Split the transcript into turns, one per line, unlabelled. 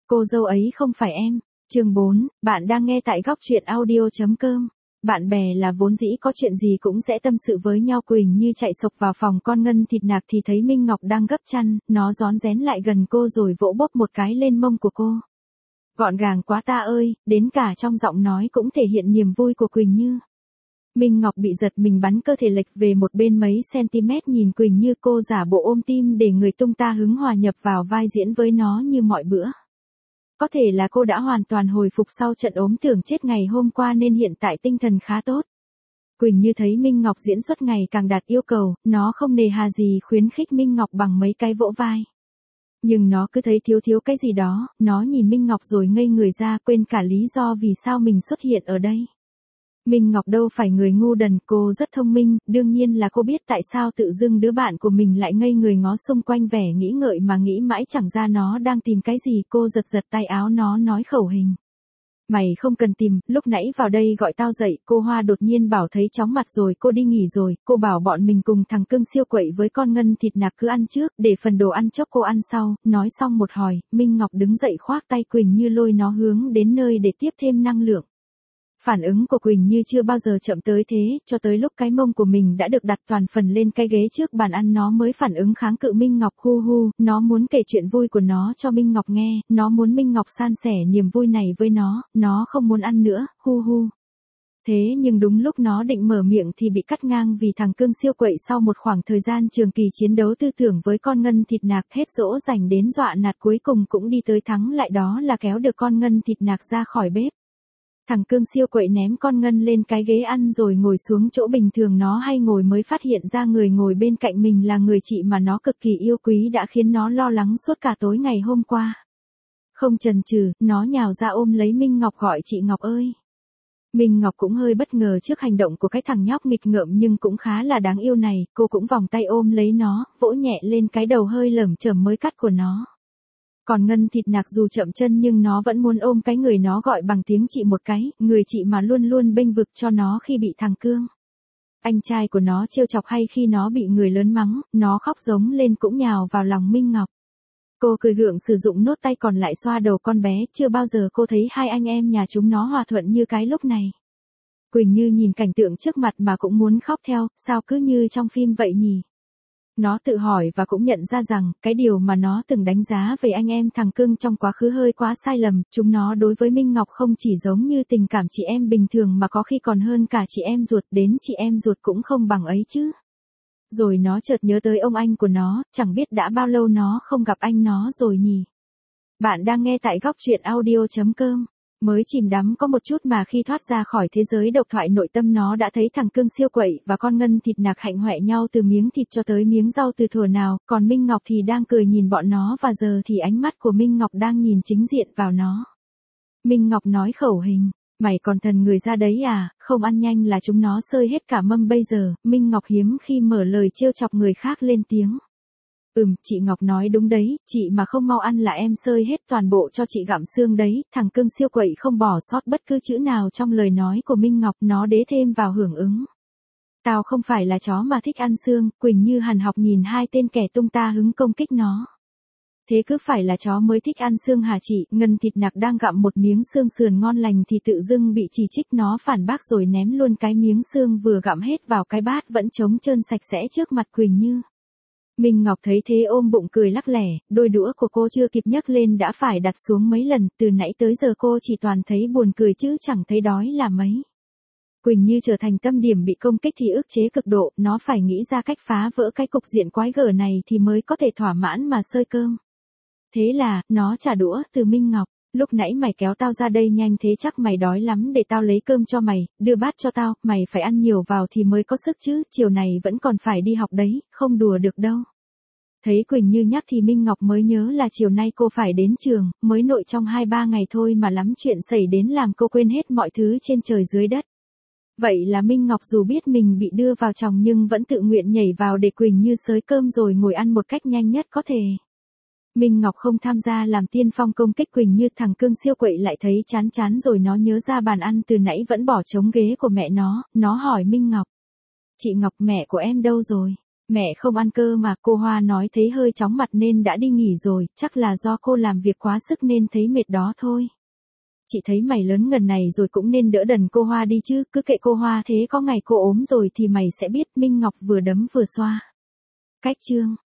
Cô dâu ấy không phải em. Chương 4, bạn đang nghe tại góc truyện audio.com. Bạn bè là vốn dĩ có chuyện gì cũng sẽ tâm sự với nhau. Quỳnh Như chạy sộc vào phòng con ngân thịt nạc thì thấy Minh Ngọc đang gấp chăn, nó rón rén lại gần cô rồi vỗ bốp một cái lên mông của cô. Gọn gàng quá ta ơi, đến cả trong giọng nói cũng thể hiện niềm vui của Quỳnh Như. Minh Ngọc bị giật mình bắn cơ thể lệch về một bên mấy cm nhìn Quỳnh Như, cô giả bộ ôm tim để người tung ta hứng hòa nhập vào vai diễn với nó như mọi bữa. Có thể là cô đã hoàn toàn hồi phục sau trận ốm tưởng chết ngày hôm qua nên hiện tại tinh thần khá tốt. Quỳnh Như thấy Minh Ngọc diễn xuất ngày càng đạt yêu cầu, nó không nề hà gì khuyến khích Minh Ngọc bằng mấy cái vỗ vai. Nhưng nó cứ thấy thiếu cái gì đó, nó nhìn Minh Ngọc rồi ngây người ra, quên cả lý do vì sao mình xuất hiện ở đây. Minh Ngọc đâu phải người ngu đần, cô rất thông minh, đương nhiên là cô biết tại sao tự dưng đứa bạn của mình lại ngây người ngó xung quanh vẻ nghĩ ngợi mà nghĩ mãi chẳng ra nó đang tìm cái gì. Cô giật tay áo nó nói khẩu hình. Mày không cần tìm, lúc nãy vào đây gọi tao dậy. Cô Hoa đột nhiên bảo thấy chóng mặt rồi, cô đi nghỉ rồi. Cô bảo bọn mình cùng thằng Cưng siêu quậy với con ngân thịt nạc cứ ăn trước, để phần đồ ăn chốc cô ăn sau. Nói xong một hồi, Minh Ngọc đứng dậy khoác tay Quỳnh Như lôi nó hướng đến nơi để tiếp thêm năng lượng. Phản ứng của Quỳnh Như chưa bao giờ chậm tới thế, cho tới lúc cái mông của mình đã được đặt toàn phần lên cái ghế trước bàn ăn nó mới phản ứng kháng cự Minh Ngọc. Nó muốn kể chuyện vui của nó cho Minh Ngọc nghe, nó muốn Minh Ngọc san sẻ niềm vui này với nó không muốn ăn nữa, Thế nhưng đúng lúc nó định mở miệng thì bị cắt ngang vì thằng Cưng siêu quậy sau một khoảng thời gian trường kỳ chiến đấu tư tưởng với con ngân thịt nạc hết dỗ dành đến dọa nạt cuối cùng cũng đi tới thắng lại, đó là kéo được con ngân thịt nạc ra khỏi bếp. Thằng Cưng siêu quậy ném con ngân lên cái ghế ăn rồi ngồi xuống chỗ bình thường nó hay ngồi, mới phát hiện ra người ngồi bên cạnh mình là người chị mà nó cực kỳ yêu quý đã khiến nó lo lắng suốt cả tối ngày hôm qua. Không chần chừ, nó nhào ra ôm lấy Minh Ngọc gọi chị Ngọc ơi. Minh Ngọc cũng hơi bất ngờ trước hành động của cái thằng nhóc nghịch ngợm nhưng cũng khá là đáng yêu này, cô cũng vòng tay ôm lấy nó, vỗ nhẹ lên cái đầu hơi lởm chởm mới cắt của nó. Còn ngân thịt nạc dù chậm chân nhưng nó vẫn muốn ôm cái người, nó gọi bằng tiếng chị một cái, người chị mà luôn luôn bênh vực cho nó khi bị thằng Cương, anh trai của nó trêu chọc hay khi nó bị người lớn mắng, nó khóc giống lên cũng nhào vào lòng Minh Ngọc. Cô cười gượng sử dụng nốt tay còn lại xoa đầu con bé, chưa bao giờ cô thấy hai anh em nhà chúng nó hòa thuận như cái lúc này. Quỳnh Như nhìn cảnh tượng trước mặt mà cũng muốn khóc theo, sao cứ như trong phim vậy nhỉ? Nó tự hỏi và cũng nhận ra rằng, cái điều mà nó từng đánh giá về anh em thằng Cưng trong quá khứ hơi quá sai lầm, chúng nó đối với Minh Ngọc không chỉ giống như tình cảm chị em bình thường mà có khi còn hơn cả chị em ruột, đến chị em ruột cũng không bằng ấy chứ. Rồi nó chợt nhớ tới ông anh của nó, chẳng biết đã bao lâu nó không gặp anh nó rồi nhỉ. Bạn đang nghe tại góc truyện audio.com. Mới chìm đắm có một chút mà khi thoát ra khỏi thế giới độc thoại nội tâm nó đã thấy thằng Cưng siêu quậy và con ngân thịt nạc hạnh hoẹ nhau từ miếng thịt cho tới miếng rau từ thuở nào, còn Minh Ngọc thì đang cười nhìn bọn nó và giờ thì ánh mắt của Minh Ngọc đang nhìn chính diện vào nó. Minh Ngọc nói khẩu hình, mày còn thần người ra đấy à, không ăn nhanh là chúng nó sơi hết cả mâm bây giờ. Minh Ngọc hiếm khi mở lời trêu chọc người khác lên tiếng. Chị Ngọc nói đúng đấy, chị mà không mau ăn là em sơi hết toàn bộ cho chị gặm xương đấy. Thằng Cưng siêu quậy không bỏ sót bất cứ chữ nào trong lời nói của Minh Ngọc, nó đế thêm vào hưởng ứng. Tao không phải là chó mà thích ăn xương. Quỳnh Như hằn học nhìn hai tên kẻ tung ta hứng công kích nó. Thế cứ phải là chó mới thích ăn xương hả chị? Ngân thịt nạc đang gặm một miếng xương sườn ngon lành thì tự dưng bị chỉ trích, nó phản bác rồi ném luôn cái miếng xương vừa gặm hết vào cái bát vẫn trống trơn sạch sẽ trước mặt Quỳnh Như. Minh Ngọc thấy thế ôm bụng cười lắc lẻ, đôi đũa của cô chưa kịp nhấc lên đã phải đặt xuống mấy lần, từ nãy tới giờ cô chỉ toàn thấy buồn cười chứ chẳng thấy đói là mấy. Quỳnh Như trở thành tâm điểm bị công kích thì ức chế cực độ, nó phải nghĩ ra cách phá vỡ cái cục diện quái gở này thì mới có thể thỏa mãn mà sơi cơm. Thế là, nó trả đũa từ Minh Ngọc. Lúc nãy mày kéo tao ra đây nhanh thế chắc mày đói lắm, để tao lấy cơm cho mày, đưa bát cho tao, mày phải ăn nhiều vào thì mới có sức chứ, chiều này vẫn còn phải đi học đấy, không đùa được đâu. Thấy Quỳnh Như nhắc thì Minh Ngọc mới nhớ là chiều nay cô phải đến trường, mới nội trong 2-3 ngày thôi mà lắm chuyện xảy đến làm cô quên hết mọi thứ trên trời dưới đất. Vậy là Minh Ngọc dù biết mình bị đưa vào chòng nhưng vẫn tự nguyện nhảy vào để Quỳnh Như xới cơm rồi ngồi ăn một cách nhanh nhất có thể. Minh Ngọc không tham gia làm tiên phong công kích Quỳnh Như. Thằng Cưng siêu quậy lại thấy chán rồi nó nhớ ra bàn ăn từ nãy vẫn bỏ trống ghế của mẹ nó hỏi Minh Ngọc. Chị Ngọc, mẹ của em đâu rồi? Mẹ không ăn cơ mà, cô Hoa nói thấy hơi chóng mặt nên đã đi nghỉ rồi, chắc là do cô làm việc quá sức nên thấy mệt đó thôi. Chị thấy mày lớn ngần này rồi cũng nên đỡ đần cô Hoa đi chứ, cứ kệ cô Hoa thế có ngày cô ốm rồi thì mày sẽ biết. Minh Ngọc vừa đấm vừa xoa. Cách chương